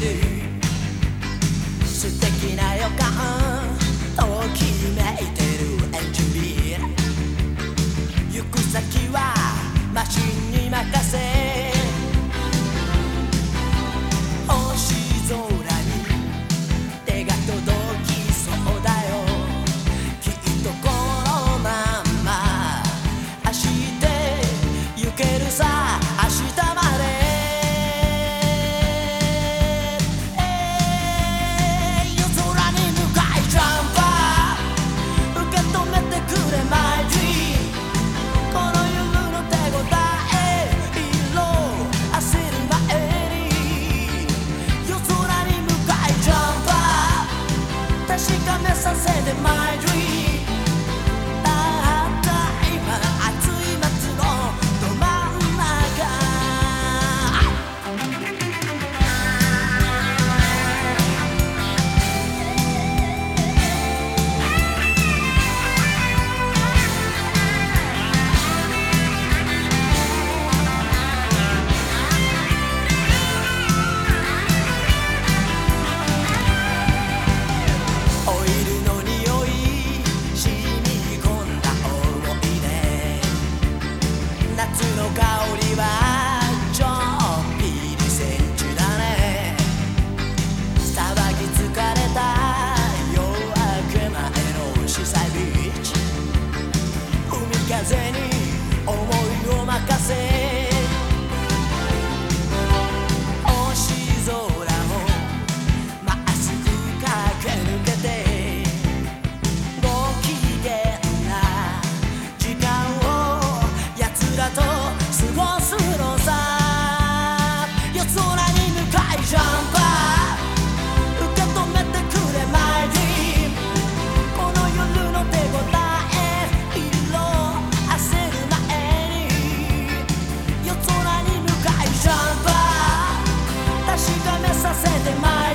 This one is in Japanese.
素敵な予感ときめいてるエンジニア行く先はマシンに任せ星空に手が届きそうだよきっとこのまま走って行けるさ明日までさせて My dream たった今熱い夏のど真ん中香りはちょっぴりセンチュだね騒ぎ疲れた夜明け前のシーサイビーチ海風に思いを任せ星空をまっすぐ駆け抜けてご機嫌な時間を奴らと過ごすのさ夜空に向かいジャンパー受け止めてくれ My dream この夜の手応え色あせる前に夜空に向かいジャンパー確かめさせて My